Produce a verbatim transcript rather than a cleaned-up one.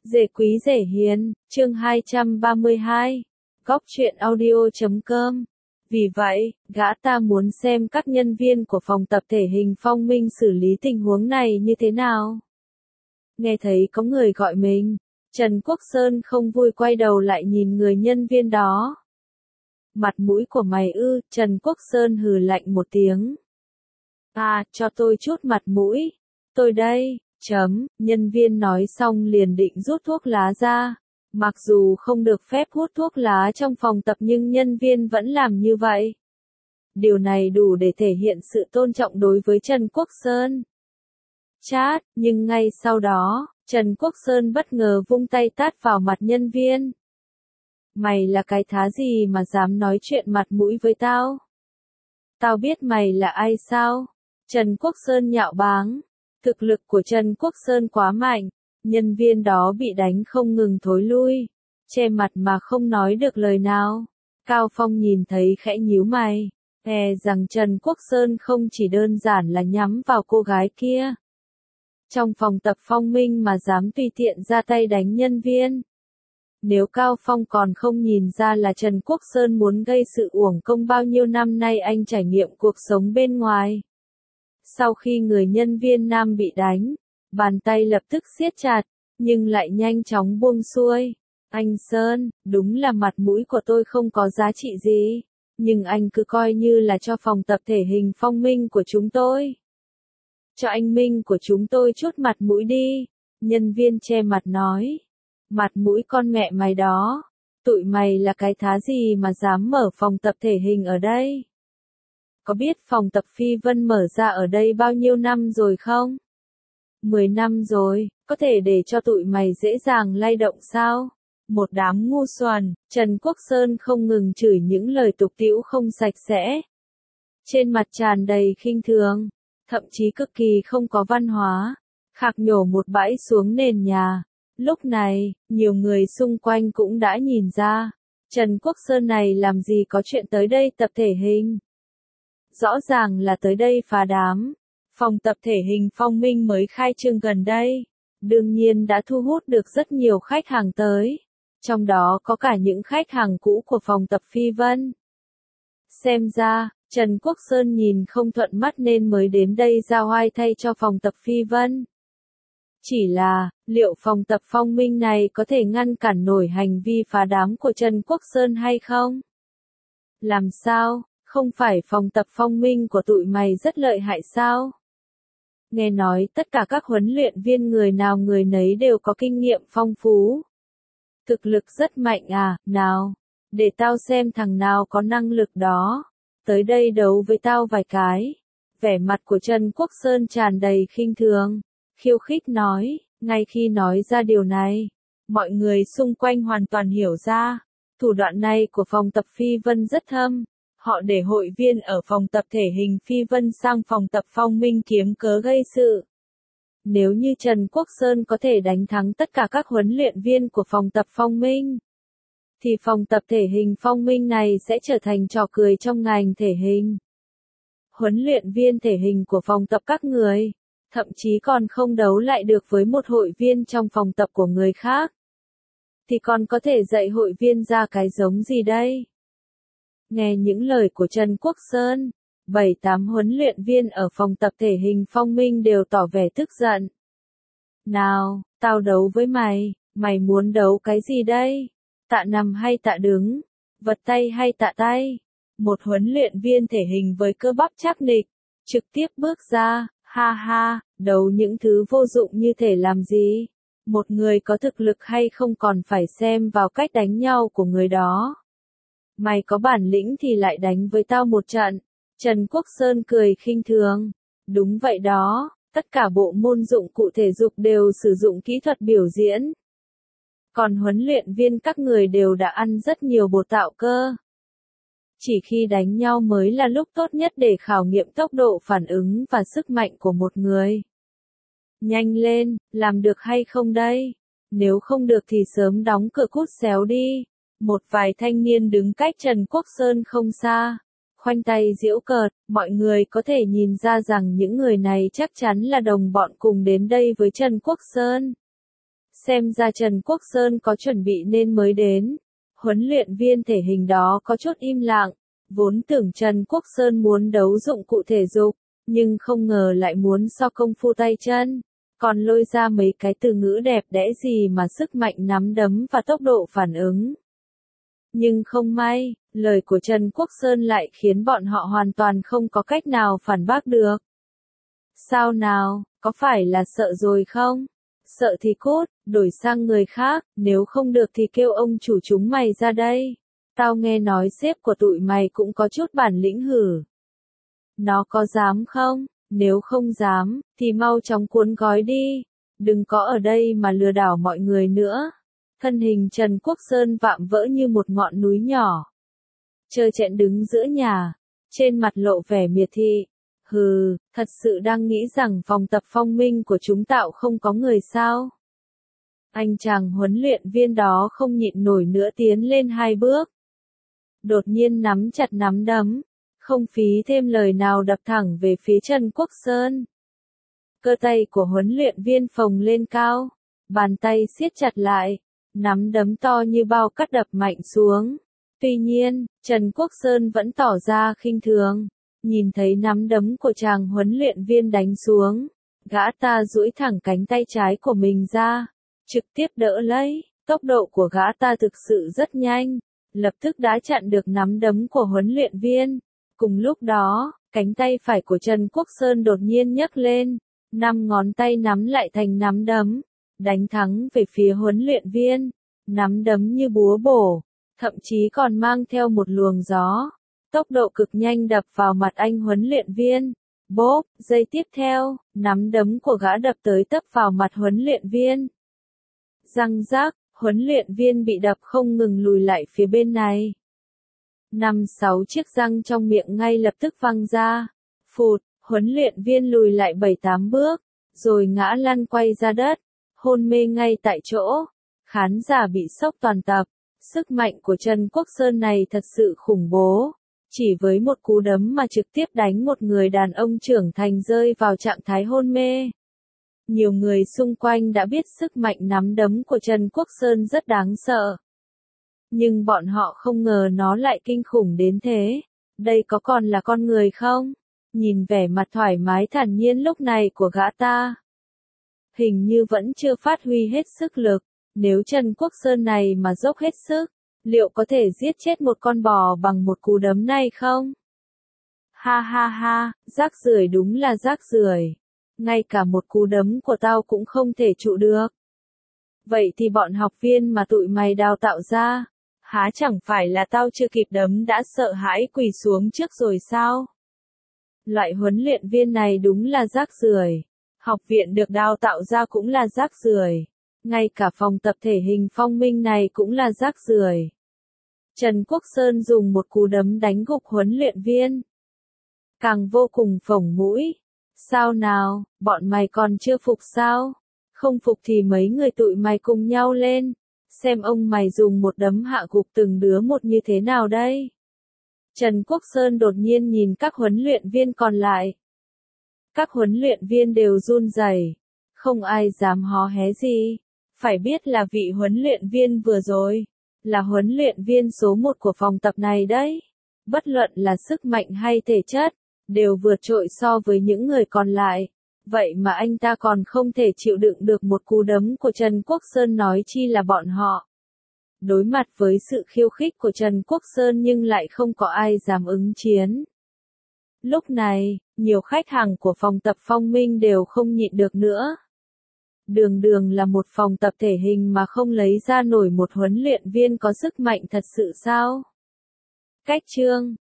Dễ quý dễ hiền, chương hai trăm ba mươi hai, góc truyện audio chấm com. Vì vậy, gã ta muốn xem các nhân viên của phòng tập thể hình Phong Minh xử lý tình huống này như thế nào. Nghe thấy có người gọi mình, Trần Quốc Sơn không vui quay đầu lại nhìn người nhân viên đó. Mặt mũi của mày ư, Trần Quốc Sơn hừ lạnh một tiếng. À, cho tôi chút mặt mũi. Tôi đây. Chấm, nhân viên nói xong liền định rút thuốc lá ra. Mặc dù không được phép hút thuốc lá trong phòng tập nhưng nhân viên vẫn làm như vậy. Điều này đủ để thể hiện sự tôn trọng đối với Trần Quốc Sơn. Chát, nhưng ngay sau đó, Trần Quốc Sơn bất ngờ vung tay tát vào mặt nhân viên. Mày là cái thá gì mà dám nói chuyện mặt mũi với tao? Tao biết mày là ai sao? Trần Quốc Sơn nhạo báng. Thực lực của Trần Quốc Sơn quá mạnh, nhân viên đó bị đánh không ngừng thối lui, che mặt mà không nói được lời nào. Cao Phong nhìn thấy khẽ nhíu mày, e rằng Trần Quốc Sơn không chỉ đơn giản là nhắm vào cô gái kia. Trong phòng tập Phong Minh mà dám tùy tiện ra tay đánh nhân viên. Nếu Cao Phong còn không nhìn ra là Trần Quốc Sơn muốn gây sự uổng công bao nhiêu năm nay anh trải nghiệm cuộc sống bên ngoài. Sau khi người nhân viên nam bị đánh, bàn tay lập tức siết chặt, nhưng lại nhanh chóng buông xuôi. Anh Sơn, đúng là mặt mũi của tôi không có giá trị gì, nhưng anh cứ coi như là cho phòng tập thể hình Phong Minh của chúng tôi. Cho anh Minh của chúng tôi chút mặt mũi đi, nhân viên che mặt nói. Mặt mũi con mẹ mày đó, tụi mày là cái thá gì mà dám mở phòng tập thể hình ở đây? Có biết phòng tập Phi Vân mở ra ở đây bao nhiêu năm rồi không? Mười năm rồi, có thể để cho tụi mày dễ dàng lay động sao? Một đám ngu xuẩn, Trần Quốc Sơn không ngừng chửi những lời tục tĩu không sạch sẽ. Trên mặt tràn đầy khinh thường, thậm chí cực kỳ không có văn hóa, khạc nhổ một bãi xuống nền nhà. Lúc này, nhiều người xung quanh cũng đã nhìn ra, Trần Quốc Sơn này làm gì có chuyện tới đây tập thể hình. Rõ ràng là tới đây phá đám. Phòng tập thể hình Phong Minh mới khai trương gần đây, đương nhiên đã thu hút được rất nhiều khách hàng tới. Trong đó có cả những khách hàng cũ của phòng tập Phi Vân. Xem ra, Trần Quốc Sơn nhìn không thuận mắt nên mới đến đây giao oai thay cho phòng tập Phi Vân. Chỉ là, liệu phòng tập Phong Minh này có thể ngăn cản nổi hành vi phá đám của Trần Quốc Sơn hay không? Làm sao? Không phải phòng tập Phong Minh của tụi mày rất lợi hại sao? Nghe nói tất cả các huấn luyện viên người nào người nấy đều có kinh nghiệm phong phú. Thực lực rất mạnh à, nào, để tao xem thằng nào có năng lực đó. Tới đây đấu với tao vài cái. Vẻ mặt của Trần Quốc Sơn tràn đầy khinh thường, khiêu khích nói, ngay khi nói ra điều này, mọi người xung quanh hoàn toàn hiểu ra, thủ đoạn này của phòng tập Phi Vân rất thâm. Họ để hội viên ở phòng tập thể hình Phi Vân sang phòng tập Phong Minh kiếm cớ gây sự. Nếu như Trần Quốc Sơn có thể đánh thắng tất cả các huấn luyện viên của phòng tập Phong Minh, thì phòng tập thể hình Phong Minh này sẽ trở thành trò cười trong ngành thể hình. Huấn luyện viên thể hình của phòng tập các người, thậm chí còn không đấu lại được với một hội viên trong phòng tập của người khác. Thì còn có thể dạy hội viên ra cái giống gì đây? Nghe những lời của Trần Quốc Sơn, bảy tám huấn luyện viên ở phòng tập thể hình Phong Minh đều tỏ vẻ tức giận. Nào, tao đấu với mày, mày muốn đấu cái gì đây? Tạ nằm hay tạ đứng? Vật tay hay tạ tay? Một huấn luyện viên thể hình với cơ bắp chắc nịch, trực tiếp bước ra, ha ha, đấu những thứ vô dụng như thể làm gì? Một người có thực lực hay không còn phải xem vào cách đánh nhau của người đó. Mày có bản lĩnh thì lại đánh với tao một trận. Trần Quốc Sơn cười khinh thường. Đúng vậy đó, tất cả bộ môn dụng cụ thể dục đều sử dụng kỹ thuật biểu diễn. Còn huấn luyện viên các người đều đã ăn rất nhiều bột tạo cơ. Chỉ khi đánh nhau mới là lúc tốt nhất để khảo nghiệm tốc độ phản ứng và sức mạnh của một người. Nhanh lên, làm được hay không đây? Nếu không được thì sớm đóng cửa cút xéo đi. Một vài thanh niên đứng cách Trần Quốc Sơn không xa, khoanh tay giễu cợt, mọi người có thể nhìn ra rằng những người này chắc chắn là đồng bọn cùng đến đây với Trần Quốc Sơn. Xem ra Trần Quốc Sơn có chuẩn bị nên mới đến. Huấn luyện viên thể hình đó có chút im lặng, vốn tưởng Trần Quốc Sơn muốn đấu dụng cụ thể dục, nhưng không ngờ lại muốn so công phu tay chân, còn lôi ra mấy cái từ ngữ đẹp đẽ gì mà sức mạnh nắm đấm và tốc độ phản ứng. Nhưng không may, lời của Trần Quốc Sơn lại khiến bọn họ hoàn toàn không có cách nào phản bác được. Sao nào, có phải là sợ rồi không? Sợ thì cút, đổi sang người khác, nếu không được thì kêu ông chủ chúng mày ra đây. Tao nghe nói sếp của tụi mày cũng có chút bản lĩnh hử. Nó có dám không? Nếu không dám, thì mau chóng cuốn gói đi. Đừng có ở đây mà lừa đảo mọi người nữa. Thân hình Trần Quốc Sơn vạm vỡ như một ngọn núi nhỏ. Trơ trẽn đứng giữa nhà, trên mặt lộ vẻ miệt thị. Hừ, thật sự đang nghĩ rằng phòng tập Phong Minh của chúng tạo không có người sao? Anh chàng huấn luyện viên đó không nhịn nổi nữa tiến lên hai bước. Đột nhiên nắm chặt nắm đấm, không phí thêm lời nào đập thẳng về phía Trần Quốc Sơn. Cơ tay của huấn luyện viên phồng lên cao, bàn tay siết chặt lại, nắm đấm to như bao cắt đập mạnh xuống. Tuy nhiên, Trần Quốc Sơn vẫn tỏ ra khinh thường. Nhìn thấy nắm đấm của chàng huấn luyện viên đánh xuống, gã ta duỗi thẳng cánh tay trái của mình ra, trực tiếp đỡ lấy. Tốc độ của gã ta thực sự rất nhanh, lập tức đã chặn được nắm đấm của huấn luyện viên. Cùng lúc đó, cánh tay phải của Trần Quốc Sơn đột nhiên nhấc lên, năm ngón tay nắm lại thành nắm đấm, đánh thắng về phía huấn luyện viên. Nắm đấm như búa bổ, thậm chí còn mang theo một luồng gió. Tốc độ cực nhanh đập vào mặt anh huấn luyện viên. Bốp, giây tiếp theo, nắm đấm của gã đập tới tấp vào mặt huấn luyện viên. Răng rác, huấn luyện viên bị đập không ngừng lùi lại phía bên này. Năm sáu chiếc răng trong miệng ngay lập tức văng ra. Phụt, huấn luyện viên lùi lại bảy tám bước, rồi ngã lăn quay ra đất, hôn mê ngay tại chỗ. Khán giả bị sốc toàn tập. Sức mạnh của Trần Quốc Sơn này thật sự khủng bố. Chỉ với một cú đấm mà trực tiếp đánh một người đàn ông trưởng thành rơi vào trạng thái hôn mê. Nhiều người xung quanh đã biết sức mạnh nắm đấm của Trần Quốc Sơn rất đáng sợ. Nhưng bọn họ không ngờ nó lại kinh khủng đến thế. Đây có còn là con người không? Nhìn vẻ mặt thoải mái thản nhiên lúc này của gã ta, hình như vẫn chưa phát huy hết sức lực. Nếu Trần Quốc Sơn này mà dốc hết sức, liệu có thể giết chết một con bò bằng một cú đấm này không? Ha ha ha, rác rưởi đúng là rác rưởi. Ngay cả một cú đấm của tao cũng không thể trụ được. Vậy thì bọn học viên mà tụi mày đào tạo ra, há chẳng phải là tao chưa kịp đấm đã sợ hãi quỳ xuống trước rồi sao? Loại huấn luyện viên này đúng là rác rưởi. Học viện được đào tạo ra cũng là rác rưởi. Ngay cả phòng tập thể hình Phong Minh này cũng là rác rưởi. Trần Quốc Sơn dùng một cú đấm đánh gục huấn luyện viên. Càng vô cùng phồng mũi. Sao nào, bọn mày còn chưa phục sao? Không phục thì mấy người tụi mày cùng nhau lên. Xem ông mày dùng một đấm hạ gục từng đứa một như thế nào đây? Trần Quốc Sơn đột nhiên nhìn các huấn luyện viên còn lại. Các huấn luyện viên đều run rẩy, không ai dám hó hé gì. Phải biết là vị huấn luyện viên vừa rồi, là huấn luyện viên số một của phòng tập này đấy. Bất luận là sức mạnh hay thể chất, đều vượt trội so với những người còn lại. Vậy mà anh ta còn không thể chịu đựng được một cú đấm của Trần Quốc Sơn nói chi là bọn họ. Đối mặt với sự khiêu khích của Trần Quốc Sơn nhưng lại không có ai dám ứng chiến. Lúc này, nhiều khách hàng của phòng tập Phong Minh đều không nhịn được nữa. Đường đường là một phòng tập thể hình mà không lấy ra nổi một huấn luyện viên có sức mạnh thật sự sao? Cách chương